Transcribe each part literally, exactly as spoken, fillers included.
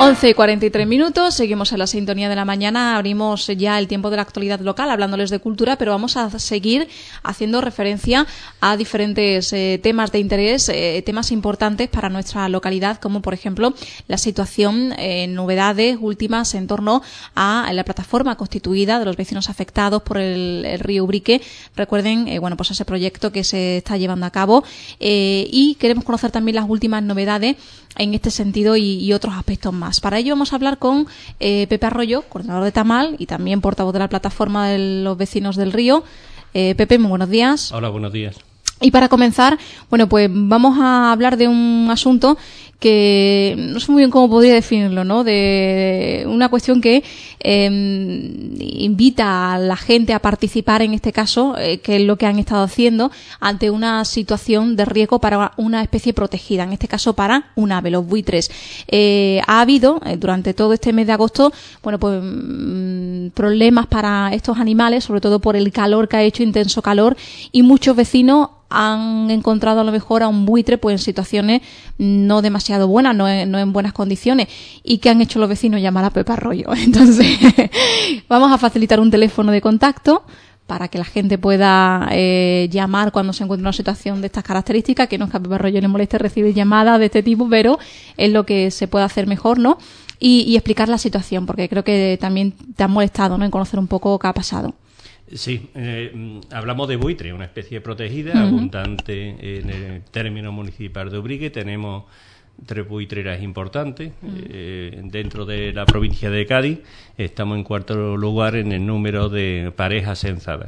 once y cuarenta y tres minutos, seguimos en la sintonía de la mañana, abrimos ya el tiempo de la actualidad local hablándoles de cultura, pero vamos a seguir haciendo referencia a diferentes eh, temas de interés, eh, temas importantes para nuestra localidad, como por ejemplo la situación, eh, novedades últimas en torno a la plataforma constituida de los vecinos afectados por el, el río Ubrique. Recuerden, eh, bueno, pues ese proyecto que se está llevando a cabo, eh, y queremos conocer también las últimas novedades en este sentido y, y otros aspectos más. Para ello vamos a hablar con eh, Pepe Arroyo, coordinador de Tamal y también portavoz de la plataforma de los vecinos del río. Eh, Pepe, muy buenos días. Hola, buenos días. Y para comenzar, bueno, pues vamos a hablar de un asunto que no sé muy bien cómo podría definirlo, ¿no? De una cuestión que eh, invita a la gente a participar en este caso, eh, que es lo que han estado haciendo ante una situación de riesgo para una especie protegida, en este caso para un ave, los buitres. Eh, ha habido eh, durante todo este mes de agosto, bueno, pues mmm, problemas para estos animales, sobre todo por el calor que ha hecho, intenso calor, y muchos vecinos han encontrado a lo mejor a un buitre pues en situaciones no demasiado buenas, no en, no en buenas condiciones. ¿Y qué han hecho los vecinos? Llamar a Pepe Arroyo. Entonces, vamos a facilitar un teléfono de contacto para que la gente pueda eh, llamar cuando se encuentre en una situación de estas características, que no es que a Pepe Arroyo le moleste recibir llamadas de este tipo, pero es lo que se puede hacer mejor, ¿no? Y, y explicar la situación, porque creo que también te han molestado, ¿no?, en conocer un poco qué ha pasado. Sí, eh, hablamos de buitre, una especie protegida, uh-huh. abundante en el término municipal de Ubrique. Tenemos tres buitreras importantes uh-huh. eh, dentro de la provincia de Cádiz. Estamos en cuarto lugar en el número de parejas censadas.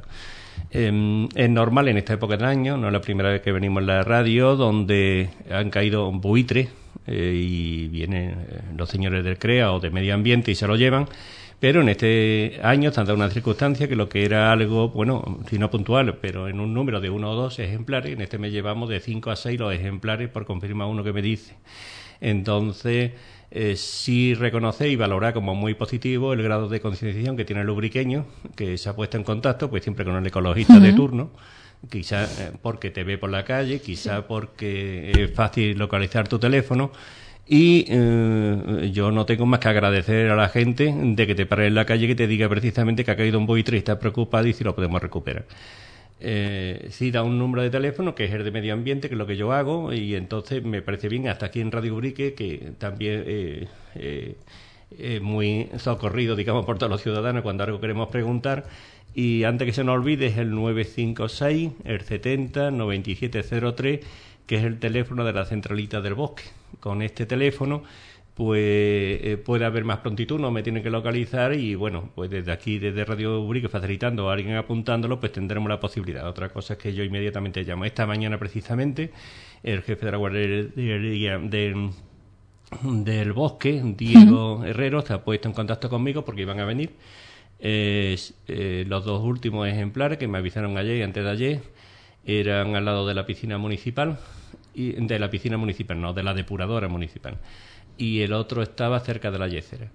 Eh, es normal en esta época del año, no es la primera vez que venimos en la radio, donde han caído buitres eh, y vienen los señores del CREA o de Medio Ambiente y se lo llevan. Pero en este año están dando una circunstancia que lo que era algo, bueno, si no puntual, pero en un número de uno o dos ejemplares, en este mes llevamos de cinco a seis los ejemplares, por confirmar uno que me dice. Entonces, eh, sí reconocer y valorar como muy positivo el grado de concienciación que tiene el ubriqueño, que se ha puesto en contacto, pues siempre con el ecologista uh-huh. de turno, quizá eh, porque te ve por la calle, quizá sí. porque es fácil localizar tu teléfono. Y eh, yo no tengo más que agradecer a la gente de que te pare en la calle, que te diga precisamente que ha caído un buitre y está preocupado y si lo podemos recuperar. Eh, sí, da un número de teléfono que es el de Medio Ambiente, que es lo que yo hago, y entonces me parece bien, hasta aquí en Radio Ubrique, que también eh, eh, es muy socorrido, digamos, por todos los ciudadanos cuando algo queremos preguntar. Y antes que se nos olvide, es el nueve cinco seis, el setenta, noventa y siete cero tres, que es el teléfono de la centralita del bosque. Con este teléfono pues eh, puede haber más prontitud, no me tienen que localizar y bueno, pues desde aquí, desde Radio Ubrique, facilitando a alguien apuntándolo, pues tendremos la posibilidad. Otra cosa es que yo inmediatamente llamo. Esta mañana precisamente el jefe de la guardería de, del bosque, Diego uh-huh. Herrero, se ha puesto en contacto conmigo porque iban a venir eh, eh, los dos últimos ejemplares que me avisaron ayer y antes de ayer eran al lado de la piscina municipal, y de la piscina municipal, no, de la depuradora municipal, y el otro estaba cerca de la yesera.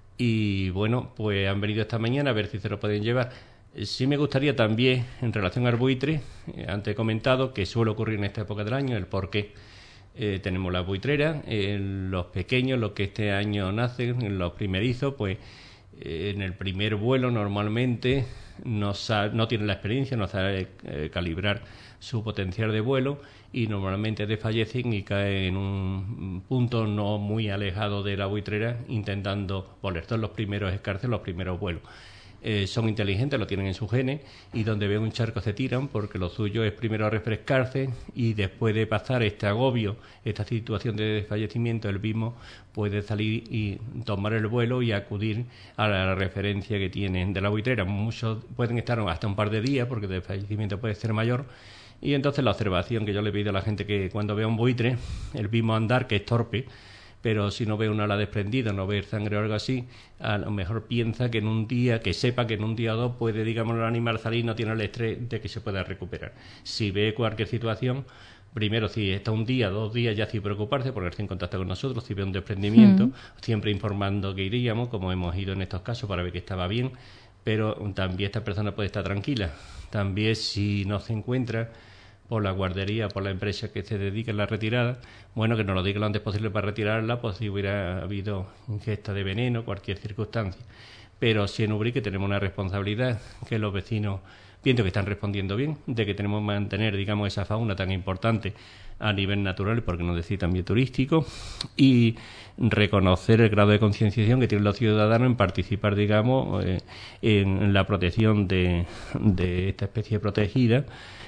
Y bueno, pues han venido esta mañana a ver si se lo pueden llevar. Sí me gustaría también, en relación al buitre, eh, antes he comentado que suele ocurrir en esta época del año, el por qué. Eh, tenemos las buitreras, eh, los pequeños, los que este año nacen, los primerizos, pues eh, en el primer vuelo normalmente no, sabe, no tienen la experiencia, no saben eh, calibrar su potencial de vuelo y normalmente desfallecen y caen en un punto no muy alejado de la buitrera intentando volar. Son los primeros escarces, los primeros vuelos. Eh, son inteligentes, lo tienen en sus genes y donde ven un charco se tiran porque lo suyo es primero refrescarse y después de pasar este agobio, esta situación de desfallecimiento, el mismo puede salir y tomar el vuelo y acudir a la referencia que tienen de la buitrera. Muchos pueden estar hasta un par de días porque el desfallecimiento puede ser mayor. Y entonces la observación que yo le pido a la gente, que cuando vea un buitre, el mismo andar, que es torpe, pero si no ve una ala desprendida, no ve sangre o algo así, a lo mejor piensa que en un día, que sepa que en un día o dos puede, digamos, el animal salir y no tiene el estrés de que se pueda recuperar. Si ve cualquier situación, primero, si está un día, dos días, ya sin preocuparse, ponerse en contacto con nosotros, si ve un desprendimiento, mm. siempre informando que iríamos, como hemos ido en estos casos, para ver que estaba bien, pero también esta persona puede estar tranquila. También si no se encuentra por la guardería, por la empresa que se dedique a la retirada, bueno, que nos lo diga lo antes posible para retirarla, pues si hubiera habido ingesta de veneno, cualquier circunstancia. Pero si en Ubrique tenemos una responsabilidad, que los vecinos pienso que están respondiendo bien, de que tenemos que mantener, digamos, esa fauna tan importante a nivel natural, porque no decir también turístico, y reconocer el grado de concienciación que tienen los ciudadanos en participar, digamos, eh, en la protección de, de esta especie protegida.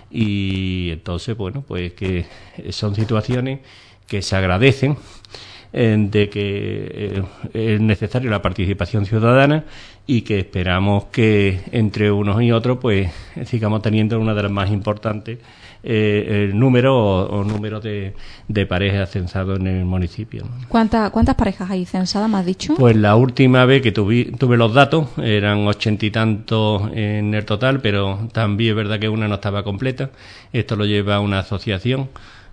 Y entonces, bueno, pues que son situaciones que se agradecen, eh, de que eh, es necesaria la participación ciudadana y que esperamos que entre unos y otros pues sigamos teniendo una de las más importantes eh, el número o, o número de, de parejas censados en el municipio, ¿no? ¿Cuánta, ¿Cuántas parejas hay censadas, me has dicho? Pues la última vez que tuve, tuve los datos eran ochenta y tantos en el total, pero también es verdad que una no estaba completa. Esto lo lleva una asociación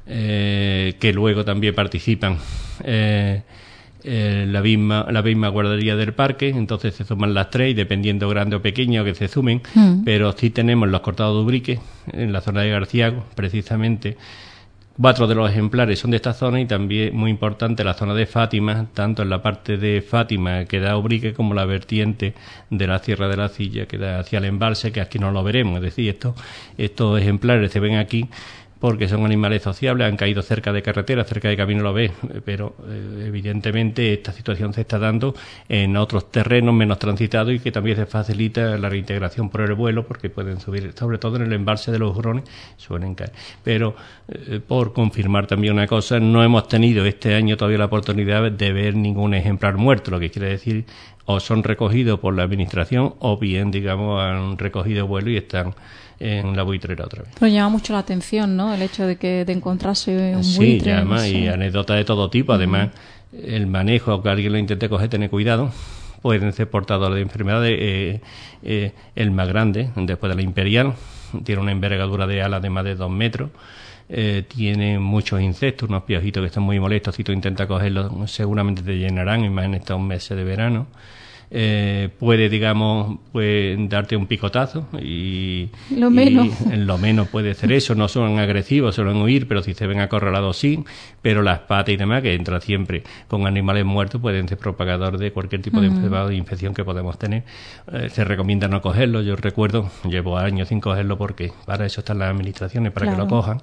eh, que luego también participan eh, eh, la misma la misma guardería del parque, entonces se suman las tres y dependiendo grande o pequeño que se sumen, mm. pero sí tenemos los cortados de Ubrique en la zona de Garciago, precisamente. Cuatro de los ejemplares son de esta zona y también muy importante la zona de Fátima, tanto en la parte de Fátima que da a Ubrique como la vertiente de la Sierra de la Silla que da hacia el embalse, que aquí no lo veremos. Es decir, estos, estos ejemplares se ven aquí porque son animales sociables, han caído cerca de carretera, cerca de camino lo ves, pero eh, evidentemente esta situación se está dando en otros terrenos menos transitados y que también se facilita la reintegración por el vuelo porque pueden subir, sobre todo en el embalse de los Hurones, suelen caer. Pero eh, por confirmar también una cosa, no hemos tenido este año todavía la oportunidad de ver ningún ejemplar muerto, lo que quiere decir o son recogidos por la administración o bien, digamos, han recogido vuelo y están en la buitrera otra vez. Pero llama mucho la atención, ¿no? El hecho de que de encontrarse un sí, buitre. Llama, sí, y anécdotas de todo tipo. Además, uh-huh. el manejo, aunque alguien lo intente coger, tener cuidado. Pueden ser portadores de enfermedades. Eh, eh, el más grande, después de la imperial, tiene una envergadura de alas de más de dos metros. Eh, tiene muchos insectos, unos piojitos que están muy molestos. Si tú intentas cogerlos, seguramente te llenarán, y más en estos meses de verano. Eh, puede, digamos, pues, darte un picotazo y lo menos y lo menos puede ser eso. No son agresivos, suelen huir, pero si se ven acorralados sí, pero las patas y demás, que entra siempre con animales muertos, pueden ser propagador de cualquier tipo de enfermedad o de infección que podemos tener. Eh, se recomienda no cogerlo. Yo recuerdo, llevo años sin cogerlo porque para eso están las administraciones, para claro. que lo cojan.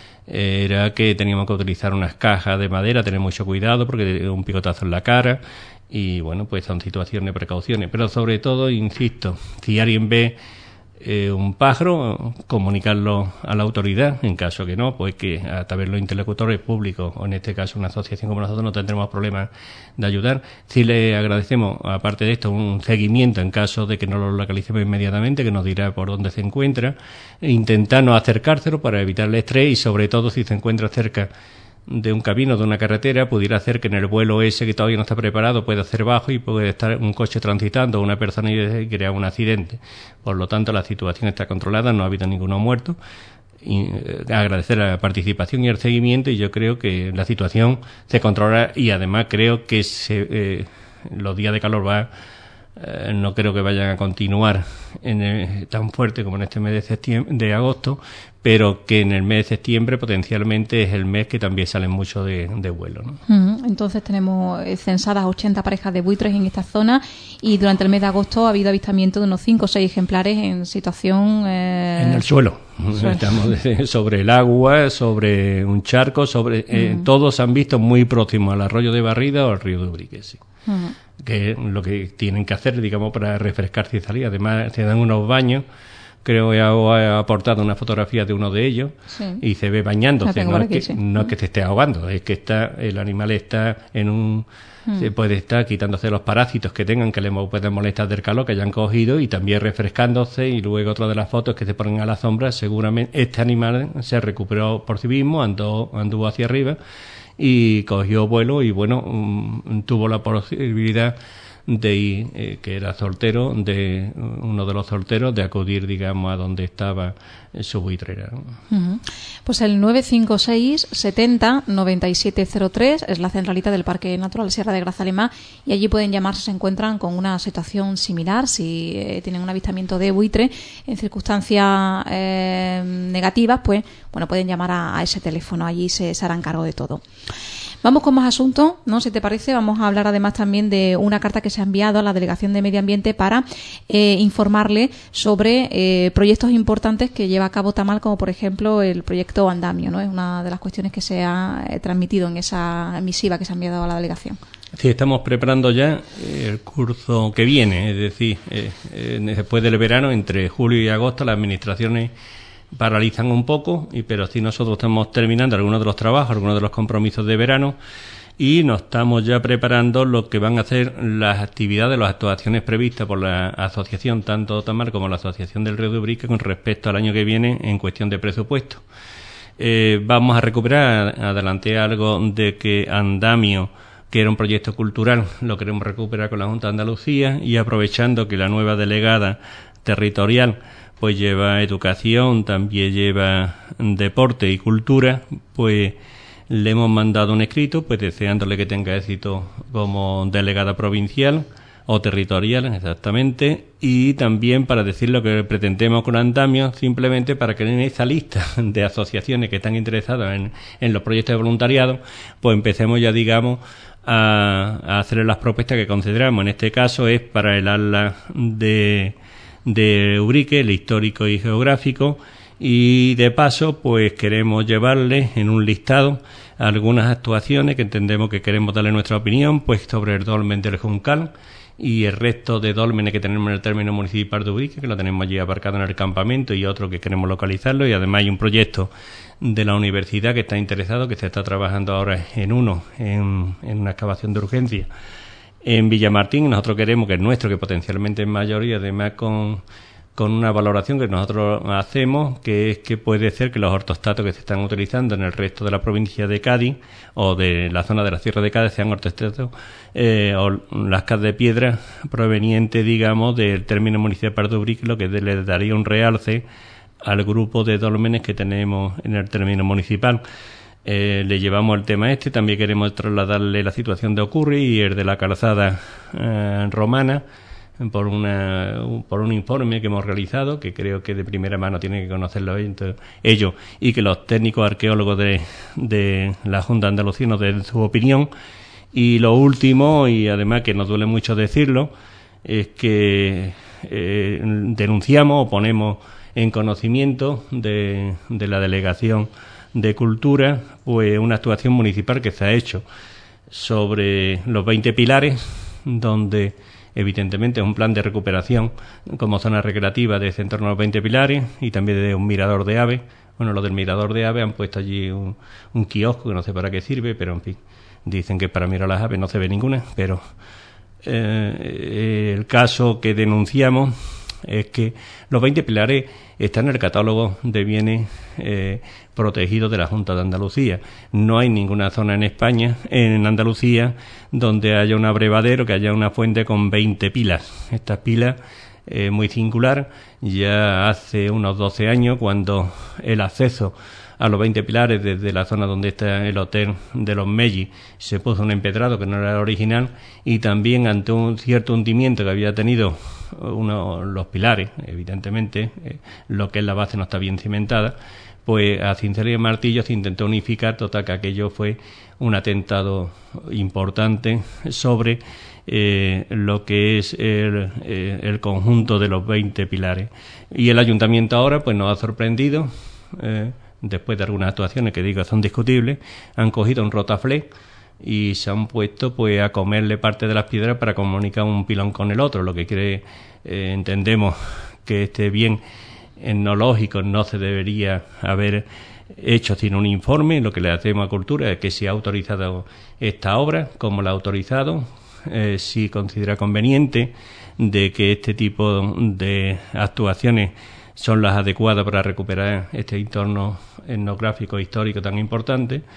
Era que teníamos que utilizar unas cajas de madera, tener mucho cuidado porque un picotazo en la cara. Y bueno, pues son situaciones, precauciones. Pero sobre todo, insisto, si alguien ve eh, un pájaro, comunicarlo a la autoridad. En caso que no, pues que a través de los interlocutores públicos, o en este caso una asociación como nosotros, no tendremos problemas de ayudar. Si le agradecemos, aparte de esto, un seguimiento en caso de que no lo localicemos inmediatamente, que nos dirá por dónde se encuentra, e intentar no acercárselo para evitar el estrés y sobre todo si se encuentra cerca de un camino, de una carretera, pudiera hacer que en el vuelo ese que todavía no está preparado pueda hacer bajo y puede estar un coche transitando, una persona y crear un accidente. Por lo tanto, la situación está controlada, no ha habido ninguno muerto. Y, eh, agradecer la participación y el seguimiento, y yo creo que la situación se controla y además creo que se, eh, los días de calor va eh, no creo que vayan a continuar en el, tan fuerte como en este mes de septiembre, de agosto, pero que en el mes de septiembre potencialmente es el mes que también salen mucho de, de vuelo, ¿no? Uh-huh. Entonces tenemos censadas ochenta parejas de buitres en esta zona y durante el mes de agosto ha habido avistamiento de unos cinco o seis ejemplares en situación... Eh... En el suelo. suelo. Estamos sobre el agua, sobre un charco, sobre uh-huh. eh, todos se han visto muy próximos al arroyo de Barrida o al río de Ubrique, sí. Uh-huh. Que es lo que tienen que hacer, digamos, para refrescarse y salir. Además, se dan unos baños. Creo que he aportado una fotografía de uno de ellos sí. y se ve bañándose. No, aquí, es que, sí. no es que se esté ahogando, es que está el animal está en un... Mm. Se puede estar quitándose los parásitos que tengan, que le pueden molestar del calor que hayan cogido, y también refrescándose. Y luego otra de las fotos que se ponen a la sombra, seguramente este animal se recuperó por sí mismo, andó, anduvo hacia arriba y cogió vuelo y bueno, um, tuvo la posibilidad de ir, eh, que era soltero, de uno de los solteros, de acudir, digamos, a donde estaba su buitrera, ¿no? Uh-huh. Pues el nueve cinco seis setenta noventa y siete cero tres es la centralita del Parque Natural Sierra de Grazalema, y allí pueden llamar si se encuentran con una situación similar, si eh, tienen un avistamiento de buitre en circunstancias eh, negativas, pues bueno, pueden llamar a, a ese teléfono, allí se, se harán cargo de todo. Vamos con más asuntos, ¿no? Si te parece, vamos a hablar además también de una carta que se ha enviado a la Delegación de Medio Ambiente para eh, informarle sobre eh, proyectos importantes que lleva a cabo Tamal, como por ejemplo el proyecto Andamio, ¿no? Es una de las cuestiones que se ha eh, transmitido en esa misiva que se ha enviado a la delegación. Sí, estamos preparando ya el curso que viene, es decir, eh, eh, después del verano, entre julio y agosto, las administraciones paralizan un poco, y pero sí nosotros estamos terminando algunos de los trabajos, algunos de los compromisos de verano, y nos estamos ya preparando lo que van a ser las actividades, las actuaciones previstas por la asociación, tanto Tamal como la Asociación del Río de Ubrique, con respecto al año que viene en cuestión de presupuesto. Eh, vamos a recuperar, adelanté algo de que Andamio, que era un proyecto cultural, lo queremos recuperar con la Junta de Andalucía, y aprovechando que la nueva delegada territorial pues lleva educación, también lleva deporte y cultura, pues le hemos mandado un escrito, pues deseándole que tenga éxito como delegada provincial o territorial, exactamente, y también para decir lo que pretendemos con Andamio, simplemente para que en esa lista de asociaciones que están interesadas en, en los proyectos de voluntariado, pues empecemos ya, digamos, a, a hacer las propuestas que consideramos. En este caso es para el ala de de Ubrique, el histórico y geográfico, y de paso pues queremos llevarle en un listado algunas actuaciones que entendemos que queremos darle nuestra opinión pues sobre el dolmen del Juncal y el resto de dólmenes que tenemos en el término municipal de Ubrique, que lo tenemos allí aparcado en el campamento, y otro que queremos localizarlo, y además hay un proyecto de la universidad que está interesado, que se está trabajando ahora en uno, en, en una excavación de urgencia en Villamartín. Nosotros queremos que el nuestro, que potencialmente es mayor, y además con, con una valoración que nosotros hacemos, que es que puede ser que los ortostatos que se están utilizando en el resto de la provincia de Cádiz o de la zona de la Sierra de Cádiz sean ortostatos eh, o lascas de piedra provenientes, digamos, del término municipal de Ubrique, lo que le daría un realce al grupo de dólmenes que tenemos en el término municipal. Eh, le llevamos el tema este, también queremos trasladarle la situación de Ocurri y el de la calzada eh, romana por una por un informe que hemos realizado, que creo que de primera mano tienen que conocerlo ellos, y que los técnicos arqueólogos de, de la Junta de Andalucía nos den su opinión. Y lo último, y además que nos duele mucho decirlo, es que eh, denunciamos o ponemos en conocimiento de, de la delegación de Cultura pues una actuación municipal que se ha hecho sobre los veinte pilares, donde evidentemente es un plan de recuperación como zona recreativa de ese entorno a los veinte pilares, y también de un mirador de aves. Bueno, lo del mirador de aves han puesto allí un, un kiosco que no sé para qué sirve, pero en fin, dicen que para mirar las aves, no se ve ninguna, pero eh, el caso que denunciamos es que los veinte pilares están en el catálogo de bienes eh, protegidos de la Junta de Andalucía. No hay ninguna zona en España, en Andalucía, donde haya un abrevadero, que haya una fuente con veinte pilas. Estas pilas, eh, muy singular, ya hace unos doce años, cuando el acceso a los veinte pilares desde la zona donde está el hotel de los Mellis se puso un empedrado que no era el original, y también ante un cierto hundimiento que había tenido uno, los pilares, evidentemente, eh, lo que es la base no está bien cimentada, pues a cincel y martillo se intentó unificar, total que aquello fue un atentado importante sobre eh, lo que es el, eh, el conjunto de los veinte pilares. Y el ayuntamiento ahora pues nos ha sorprendido, eh, después de algunas actuaciones que digo son discutibles, han cogido un rotaflé y se han puesto pues a comerle parte de las piedras para comunicar un pilón con el otro, lo que quiere, eh, entendemos que este bien etnológico no se debería haber hecho sin un informe. Lo que le hacemos a Cultura es que si ha autorizado esta obra, como la ha autorizado, eh, si considera conveniente de que este tipo de actuaciones son las adecuadas para recuperar este entorno etnográfico histórico tan importante,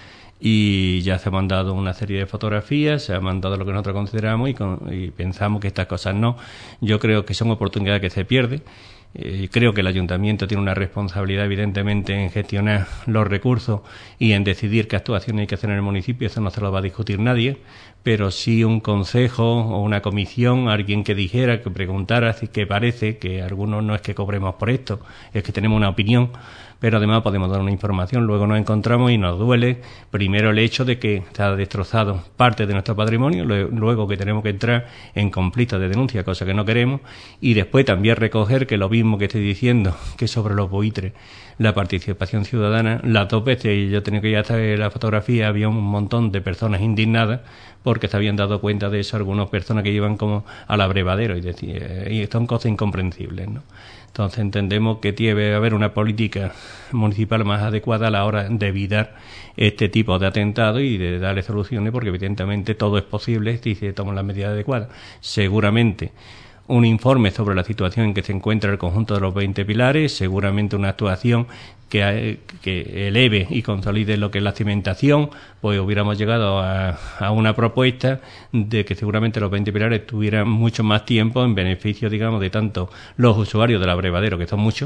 y ya se ha mandado una serie de fotografías, se ha mandado lo que nosotros consideramos y, con, y pensamos que estas cosas no. Yo creo que son oportunidades que se pierden. Eh, creo que el ayuntamiento tiene una responsabilidad evidentemente en gestionar los recursos y en decidir qué actuaciones hay que hacer en el municipio. Eso no se lo va a discutir nadie, pero sí un consejo o una comisión, alguien que dijera, que preguntara, si que parece que algunos no es que cobremos por esto, es que tenemos una opinión, pero además podemos dar una información. Luego nos encontramos y nos duele primero el hecho de que se ha destrozado parte de nuestro patrimonio, luego que tenemos que entrar en conflictos de denuncia, cosa que no queremos, y después también recoger que lo mismo que estoy diciendo, que sobre los buitres, la participación ciudadana, las dos veces, y yo tenía que ir hasta la fotografía, había un montón de personas indignadas porque se habían dado cuenta de eso algunas personas que iban como al abrevadero y, decía, y son cosas incomprensibles, ¿no? Entonces entendemos que tiene que haber una política municipal más adecuada a la hora de evitar este tipo de atentados y de darle soluciones, porque evidentemente todo es posible si se toman las medidas adecuadas. Seguramente un informe sobre la situación en que se encuentra el conjunto de los veinte pilares, seguramente una actuación que, que eleve y consolide lo que es la cimentación, pues hubiéramos llegado a, a una propuesta de que seguramente los veinte pilares tuvieran mucho más tiempo en beneficio, digamos, de tanto los usuarios del abrevadero, que son muchos,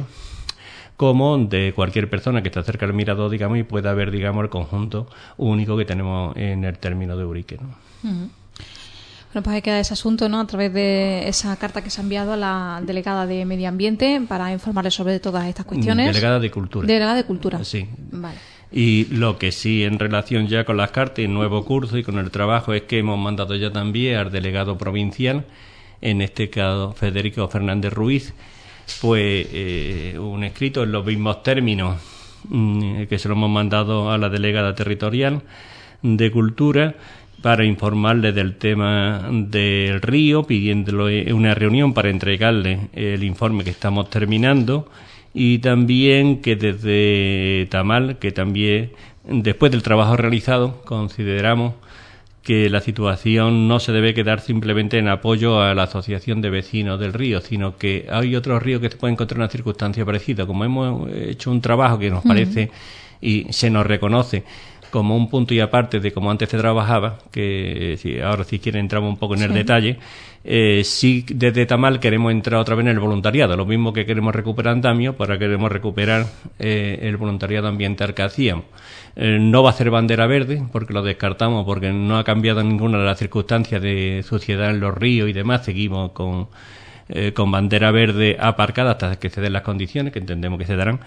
como de cualquier persona que esté cerca del mirador, digamos, y pueda ver, digamos, el conjunto único que tenemos en el término de Ubrique, ¿no? Uh-huh. Bueno, pues hay que dar ese asunto, ¿no?, a través de esa carta que se ha enviado a la delegada de Medio Ambiente para informarle sobre todas estas cuestiones. Delegada de Cultura. Delegada de Cultura. Sí. Vale. Y lo que sí, en relación ya con las cartas y el nuevo curso y con el trabajo, es que hemos mandado ya también al delegado provincial, en este caso Federico Fernández Ruiz, pues eh, un escrito en los mismos términos mm, que se lo hemos mandado a la delegada territorial de Cultura, para informarle del tema del río, pidiéndole una reunión para entregarle el informe que estamos terminando, y también que desde Tamal, que también después del trabajo realizado, consideramos que la situación no se debe quedar simplemente en apoyo a la asociación de vecinos del río, sino que hay otros ríos que se pueden encontrar en una circunstancia parecida. Como hemos hecho un trabajo que nos parece mm. y se nos reconoce como un punto y aparte de cómo antes se trabajaba, que si ahora si quieren entramos un poco en el sí. detalle, eh, sí desde Tamal queremos entrar otra vez en el voluntariado, lo mismo que queremos recuperar andamio, para queremos recuperar eh, el voluntariado ambiental que hacíamos. Eh, no va a ser bandera verde, porque lo descartamos, porque no ha cambiado ninguna de las circunstancias de suciedad en los ríos y demás, seguimos con, eh, con bandera verde aparcada hasta que se den las condiciones, que entendemos que se darán.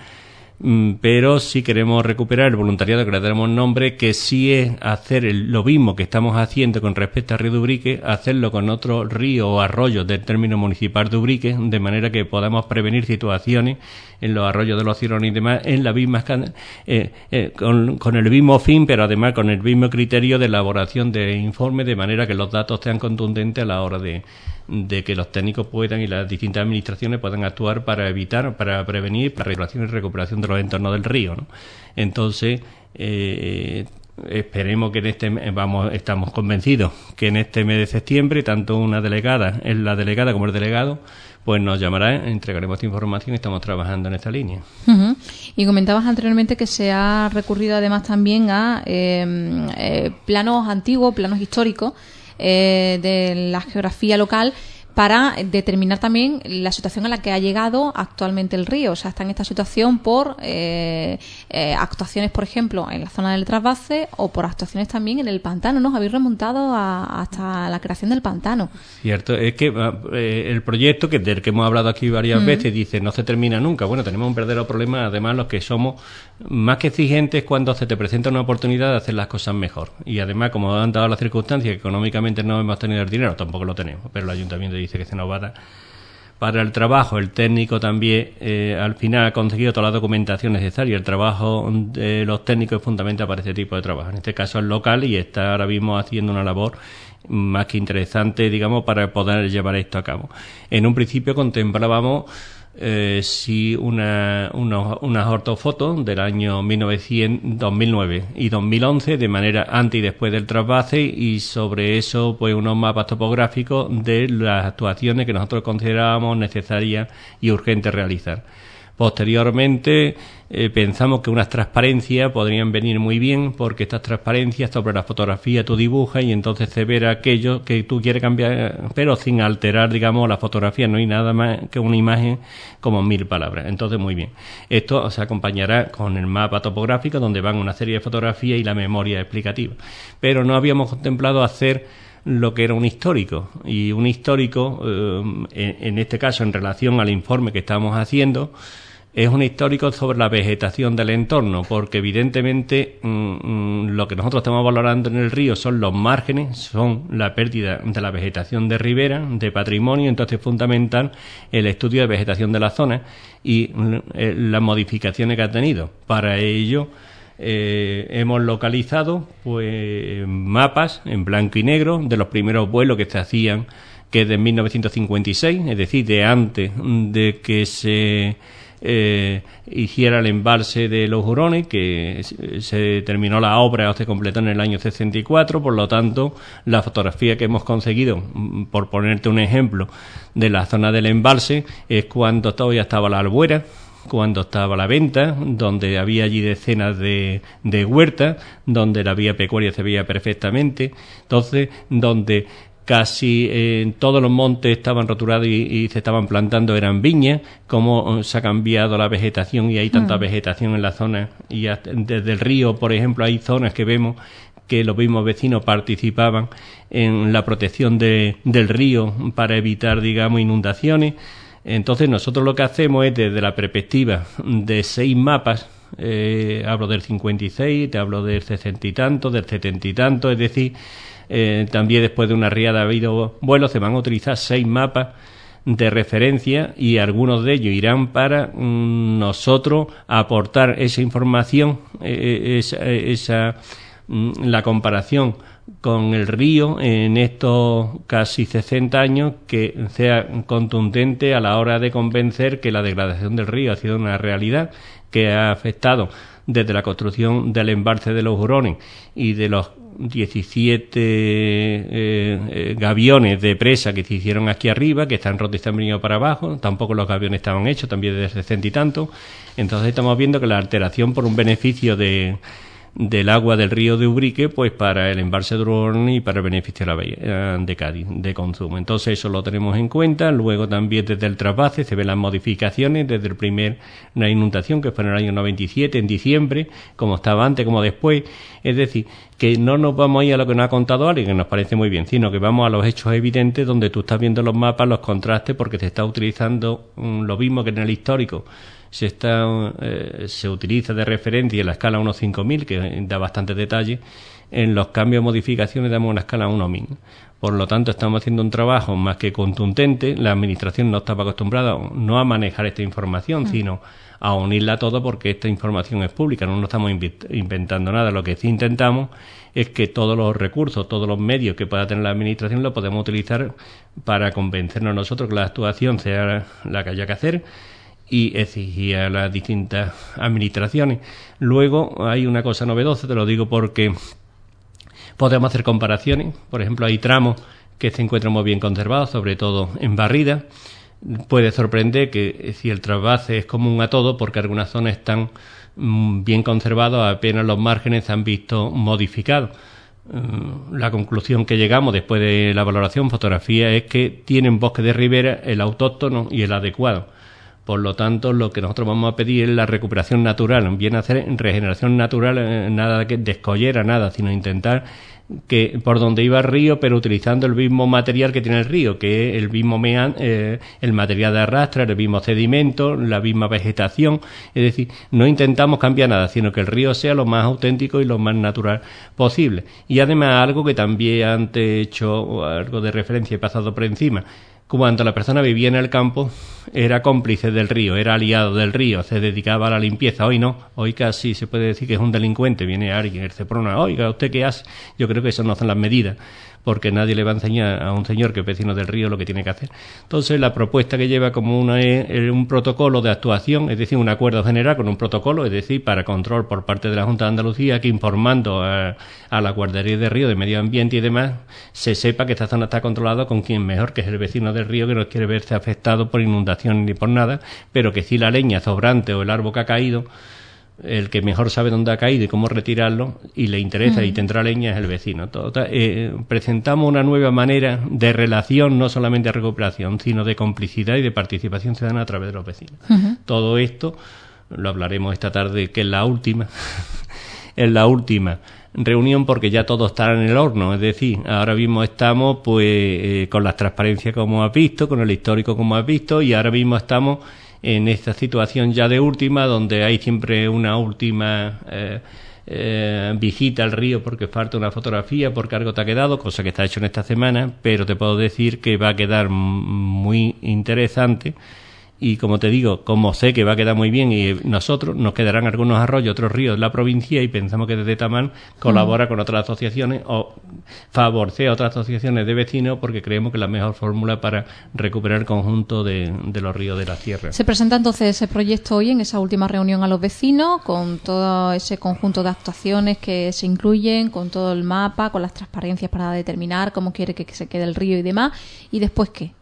Pero sí queremos recuperar el voluntariado que le daremos nombre, que sí es hacer el, lo mismo que estamos haciendo con respecto al río de Ubrique, hacerlo con otro río o arroyos del término municipal de Ubrique, de manera que podamos prevenir situaciones en los arroyos de los Cirones y demás, en la misma eh, eh, con, con el mismo fin, pero además con el mismo criterio de elaboración de informes, de manera que los datos sean contundentes a la hora de de que los técnicos puedan y las distintas administraciones puedan actuar para evitar, para prevenir la regulación y recuperación de los entornos del río, ¿no? Entonces, eh, esperemos que en este vamos estamos convencidos que en este mes de septiembre tanto una delegada, es la delegada como el delegado, pues nos llamará, entregaremos esta información y estamos trabajando en esta línea. Uh-huh. Y comentabas anteriormente que se ha recurrido además también a eh, eh, planos antiguos, planos históricos Eh, de la geografía local, para determinar también la situación a la que ha llegado actualmente el río. O sea, está en esta situación por eh, eh, actuaciones, por ejemplo, en la zona del trasvase, o por actuaciones también en el pantano, ¿no? Habéis remontado a, hasta la creación del pantano. Cierto, es que eh, el proyecto, que del que hemos hablado aquí varias mm. veces, dice no se termina nunca. Bueno, tenemos un verdadero problema, además, los que somos más que exigentes cuando se te presenta una oportunidad de hacer las cosas mejor. Y además, como han dado las circunstancias, que económicamente no hemos tenido el dinero, tampoco lo tenemos, pero el ayuntamiento dice que se nos va a dar para el trabajo. El técnico también eh, al final ha conseguido toda la documentación necesaria. El trabajo de los técnicos es fundamental para este tipo de trabajo. En este caso es local y está ahora mismo haciendo una labor más que interesante, digamos, para poder llevar esto a cabo. En un principio contemplábamos Eh, sí, una, unos, unas ortofotos del año mil novecientos, dos mil nueve y dos mil once, de manera antes y después del trasvase, y sobre eso pues unos mapas topográficos de las actuaciones que nosotros considerábamos necesarias y urgentes realizar. Posteriormente eh, pensamos que unas transparencias podrían venir muy bien, porque estas transparencias sobre la fotografía tú dibujas y entonces se verá aquello que tú quieres cambiar, pero sin alterar, digamos, la fotografía. No hay nada más que una imagen como mil palabras. Entonces, muy bien. Esto se acompañará con el mapa topográfico, donde van una serie de fotografías y la memoria explicativa. Pero no habíamos contemplado hacer lo que era un histórico. Y un histórico, eh, en, en este caso, en relación al informe que estamos haciendo, es un histórico sobre la vegetación del entorno, porque evidentemente mmm, lo que nosotros estamos valorando en el río son los márgenes, son la pérdida de la vegetación de ribera, de patrimonio. Entonces es fundamental el estudio de vegetación de la zona y eh, las modificaciones que ha tenido. Para ello eh, hemos localizado pues mapas en blanco y negro de los primeros vuelos que se hacían, que es de mil novecientos cincuenta y seis, es decir, de antes de que se Eh, hiciera el embalse de los Hurones, que se terminó la obra o se completó en el año sesenta y cuatro. Por lo tanto, la fotografía que hemos conseguido, por ponerte un ejemplo, de la zona del embalse, es cuando todavía estaba la Albuera, cuando estaba la Venta, donde había allí decenas de, de huertas, donde la vía pecuaria se veía perfectamente. Entonces, donde casi eh, todos los montes estaban roturados y, y se estaban plantando, eran viñas. Cómo se ha cambiado la vegetación y hay tanta mm. vegetación en la zona. Y hasta, desde el río, por ejemplo, hay zonas que vemos que los mismos vecinos participaban en la protección de, del río para evitar, digamos, inundaciones. Entonces nosotros lo que hacemos es, desde la perspectiva de seis mapas, eh, hablo del cincuenta y seis, te hablo del sesenta y tanto, del setenta y tanto, es decir, Eh, también después de una riada ha habido vuelos, se van a utilizar seis mapas de referencia y algunos de ellos irán para mm, nosotros aportar esa información, eh, esa, esa mm, la comparación con el río en estos casi sesenta años, que sea contundente a la hora de convencer que la degradación del río ha sido una realidad, que ha afectado desde la construcción del embalse de los Hurones y de los diecisiete eh, eh, gaviones de presa que se hicieron aquí arriba, que están rotos y están venido para abajo. Tampoco los gaviones estaban hechos, también de sesenta y tanto. Entonces estamos viendo que la alteración por un beneficio de del agua del río de Ubrique, pues para el embalse de Hurones y para el beneficio de la bahía de Cádiz de consumo. Entonces eso lo tenemos en cuenta. Luego también desde el trasvase se ven las modificaciones desde el primer una inundación que fue en el año noventa y siete, en diciembre, como estaba antes como después. Es decir, que no nos vamos a ir a lo que nos ha contado alguien, que nos parece muy bien, sino que vamos a los hechos evidentes, donde tú estás viendo los mapas, los contrastes, porque se está utilizando um, lo mismo que en el histórico. Se está eh, se utiliza de referencia la escala uno cinco mil, que da bastante detalle. En los cambios y modificaciones damos una escala uno mil. Por lo tanto, estamos haciendo un trabajo más que contundente. La administración no estaba acostumbrada no a manejar esta información, mm. sino a unirla todo, porque esta información es pública, no nos estamos inventando nada. Lo que sí intentamos es que todos los recursos, todos los medios que pueda tener la administración los podemos utilizar para convencernos nosotros que la actuación sea la que haya que hacer y exigir a las distintas administraciones. Luego hay una cosa novedosa, te lo digo porque podemos hacer comparaciones. Por ejemplo, hay tramos que se encuentran muy bien conservados, sobre todo en barrida. Puede sorprender que si el trasvase es común a todo, porque algunas zonas están mmm, bien conservadas, apenas los márgenes se han visto modificados. Uh, la conclusión que llegamos después de la valoración fotografía es que tienen bosque de ribera el autóctono y el adecuado. Por lo tanto, lo que nosotros vamos a pedir es la recuperación natural, viene a hacer regeneración natural, eh, nada que descollera, nada, sino intentar que por donde iba el río, pero utilizando el mismo material que tiene el río, que es el mismo mean, eh, el material de arrastre, el mismo sedimento, la misma vegetación. Es decir, no intentamos cambiar nada, sino que el río sea lo más auténtico y lo más natural posible. Y además algo que también antes he hecho algo de referencia, he pasado por encima. Cuando la persona vivía en el campo, era cómplice del río, era aliado del río, se dedicaba a la limpieza. Hoy no, hoy casi se puede decir que es un delincuente. Viene alguien, el Seprona, oiga, ¿usted qué hace? Yo creo que eso no son las medidas, porque nadie le va a enseñar a un señor que es vecino del río lo que tiene que hacer. Entonces, la propuesta que lleva como una, eh, un protocolo de actuación, es decir, un acuerdo general con un protocolo, es decir, para control por parte de la Junta de Andalucía, que informando a, a la guardería de río, de medio ambiente y demás, se sepa que esta zona está controlada con quien mejor, que es el vecino del río, que no quiere verse afectado por inundación ni por nada, pero que si la leña sobrante o el árbol que ha caído, el que mejor sabe dónde ha caído y cómo retirarlo y le interesa mm. y tendrá leña es el vecino. Todo, eh, presentamos una nueva manera de relación, no solamente de recuperación, sino de complicidad y de participación ciudadana a través de los vecinos. Uh-huh. Todo esto lo hablaremos esta tarde, que es la última, es la última reunión, porque ya todo está en el horno. Es decir, ahora mismo estamos pues eh, con las transparencias como has visto, con el histórico como has visto, y ahora mismo estamos en esta situación ya de última, donde hay siempre una última eh, eh, visita al río porque falta una fotografía, porque algo te ha quedado, cosa que está hecho en esta semana, pero te puedo decir que va a quedar muy interesante. Y como te digo, como sé que va a quedar muy bien, y nosotros nos quedarán algunos arroyos, otros ríos de la provincia, y pensamos que desde Tamán colabora mm. con otras asociaciones o favorece a otras asociaciones de vecinos, porque creemos que es la mejor fórmula para recuperar el conjunto de, de los ríos de la sierra. Se presenta entonces ese proyecto hoy en esa última reunión a los vecinos, con todo ese conjunto de actuaciones que se incluyen, con todo el mapa, con las transparencias para determinar cómo quiere que se quede el río y demás. ¿Y después qué?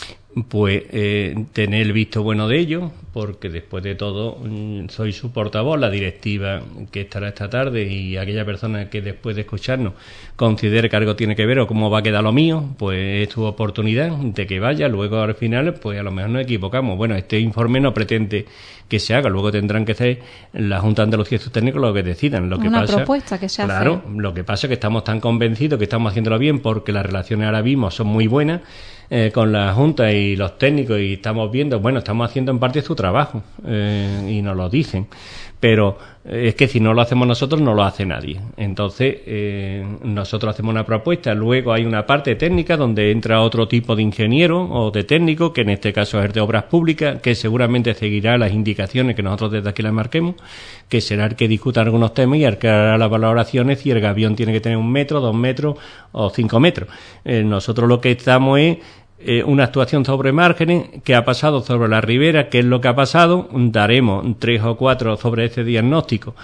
Pues eh, tener el visto bueno de ellos, porque después de todo mmm, soy su portavoz, la directiva que estará esta tarde, y aquella persona que después de escucharnos considere que algo tiene que ver o cómo va a quedar lo mío, pues es tu oportunidad de que vaya. Luego al final pues a lo mejor nos equivocamos. Bueno, este informe no pretende que se haga, luego tendrán que ser la Junta de Andalucía y sus técnicos lo que decidan. Lo que una pasa, propuesta que se claro, hace. Lo que pasa es que estamos tan convencidos que estamos haciéndolo bien, porque las relaciones ahora mismo son muy buenas Eh, con la Junta y los técnicos, y estamos viendo, bueno, estamos haciendo en parte su trabajo, eh, y nos lo dicen, pero eh, es que si no lo hacemos nosotros no lo hace nadie. Entonces eh, nosotros hacemos una propuesta, luego hay una parte técnica donde entra otro tipo de ingeniero o de técnico, que en este caso es el de obras públicas, que seguramente seguirá las indicaciones que nosotros desde aquí las marquemos, que será el que discuta algunos temas y el que hará las valoraciones si el gavión tiene que tener un metro, dos metros o cinco metros. Eh, nosotros lo que estamos es Eh, una actuación sobre márgenes, que ha pasado sobre la ribera, qué es lo que ha pasado, daremos tres o cuatro sobre ese diagnóstico,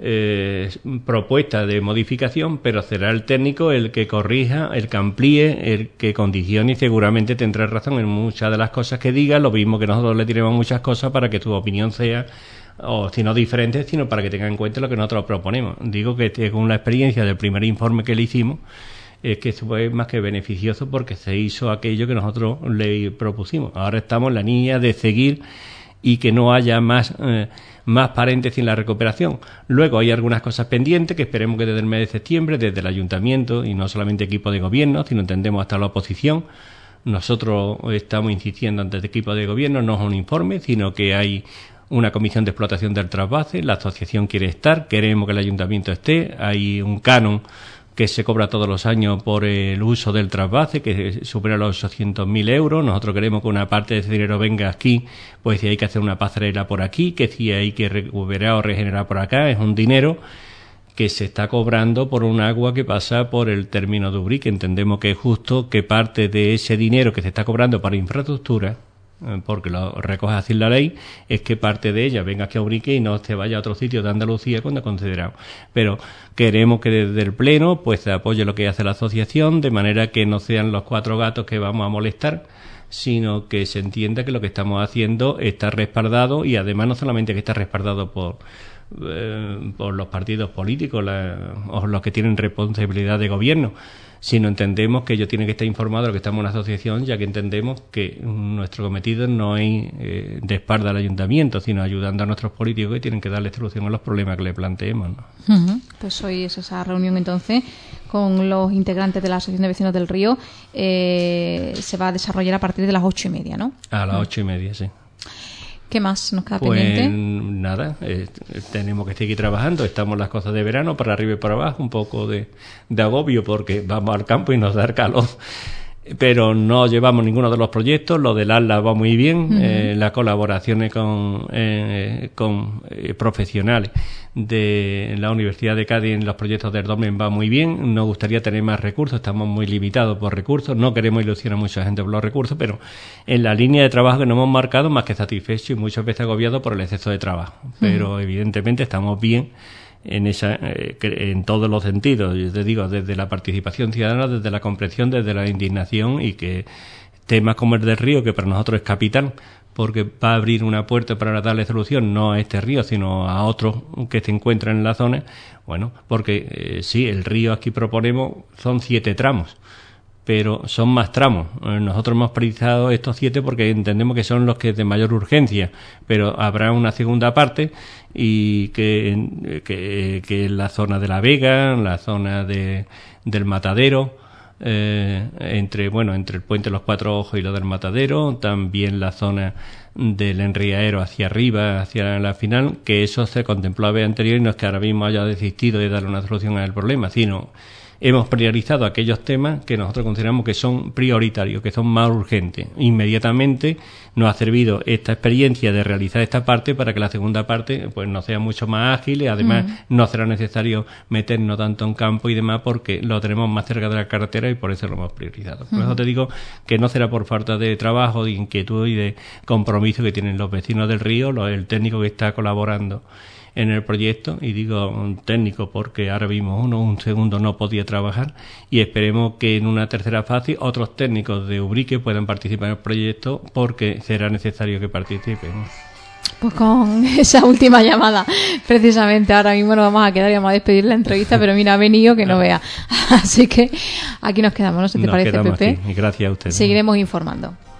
eh, propuestas de modificación, pero será el técnico el que corrija, el que amplíe, el que condicione, y seguramente tendrá razón en muchas de las cosas que diga, lo mismo que nosotros le diremos muchas cosas para que tu opinión sea, o si no diferente, sino para que tenga en cuenta lo que nosotros proponemos. Digo que con la experiencia del primer informe que le hicimos, es que fue más que beneficioso, porque se hizo aquello que nosotros le propusimos. Ahora estamos en la línea de seguir y que no haya más eh, más paréntesis en la recuperación. Luego hay algunas cosas pendientes que esperemos que desde el mes de septiembre, desde el ayuntamiento, y no solamente equipo de gobierno, sino entendemos hasta la oposición, nosotros estamos insistiendo ante el equipo de gobierno, no es un informe, sino que hay una comisión de explotación del trasvase, la asociación quiere estar, queremos que el ayuntamiento esté, hay un canon que se cobra todos los años por el uso del trasvase, que supera los ochocientos mil euros. Nosotros queremos que una parte de ese dinero venga aquí, pues si hay que hacer una pasarela por aquí, que si hay que recuperar o regenerar por acá, es un dinero que se está cobrando por un agua que pasa por el término de Ubrique. Entendemos que es justo que parte de ese dinero que se está cobrando para infraestructura, porque lo recoge así la ley, es que parte de ella venga aquí a Ubrique y no se vaya a otro sitio de Andalucía cuando consideramos. Pero queremos que desde el Pleno pues se apoye lo que hace la asociación, de manera que no sean los cuatro gatos que vamos a molestar, sino que se entienda que lo que estamos haciendo está respaldado, y además no solamente que está respaldado por eh, por los partidos políticos la, o los que tienen responsabilidad de gobierno, sino entendemos que ellos tienen que estar informados de lo que estamos en una asociación, ya que entendemos que nuestro cometido no es eh, de espalda al ayuntamiento, sino ayudando a nuestros políticos que tienen que darle solución a los problemas que le planteemos, ¿no? Uh-huh. Pues hoy es esa reunión entonces con los integrantes de la Asociación de Vecinos del Río, eh, se va a desarrollar a partir de las ocho y media, ¿no? A las ocho y media, sí. ¿Qué más nos queda pues pendiente? Nada, eh, tenemos que seguir trabajando, estamos en las cosas de verano, para arriba y para abajo, un poco de, de agobio porque vamos al campo y nos da calor, pero no llevamos ninguno de los proyectos. Lo del ALA va muy bien, uh-huh. eh, las colaboraciones con, eh, con eh, profesionales de la Universidad de Cádiz en los proyectos del Domen va muy bien. Nos gustaría tener más recursos, estamos muy limitados por recursos, no queremos ilusionar a mucha gente por los recursos, pero en la línea de trabajo que nos hemos marcado, más que satisfechos y muchas veces agobiados por el exceso de trabajo, pero uh-huh. evidentemente estamos bien en esa eh, en todos los sentidos. Yo te digo, desde la participación ciudadana, desde la comprensión, desde la indignación, y que temas como el del río, que para nosotros es capital, porque va a abrir una puerta para darle solución no a este río, sino a otros que se encuentran en la zona. Bueno, porque eh, sí, el río aquí proponemos son siete tramos, pero son más tramos. Nosotros hemos priorizado estos siete porque entendemos que son los que de mayor urgencia, pero habrá una segunda parte, y que, que, que la zona de la Vega, la zona de, del Matadero, eh, entre bueno entre el puente de los Cuatro Ojos y lo del Matadero, también la zona del Enriaero hacia arriba, hacia la final, que eso se contemplaba anterior, y no es que ahora mismo haya desistido de darle una solución al problema, sino hemos priorizado aquellos temas que nosotros consideramos que son prioritarios, que son más urgentes. Inmediatamente nos ha servido esta experiencia de realizar esta parte para que la segunda parte pues nos sea mucho más ágil, y además mm. no será necesario meternos tanto en campo y demás, porque lo tenemos más cerca de la carretera y por eso lo hemos priorizado. Por mm. eso te digo que no será por falta de trabajo, de inquietud y de compromiso que tienen los vecinos del río, el técnico que está colaborando en el proyecto, y digo un técnico porque ahora vimos uno, un segundo no podía trabajar, y esperemos que en una tercera fase otros técnicos de Ubrique puedan participar en el proyecto, porque será necesario que participen. Pues con esa última llamada, precisamente ahora mismo nos vamos a quedar y vamos a despedir la entrevista, pero mira, ha venido que no vea. Así que aquí nos quedamos, ¿no? ¿Se te nos parece, Pepe? Aquí. Y gracias a ustedes. Seguiremos informando.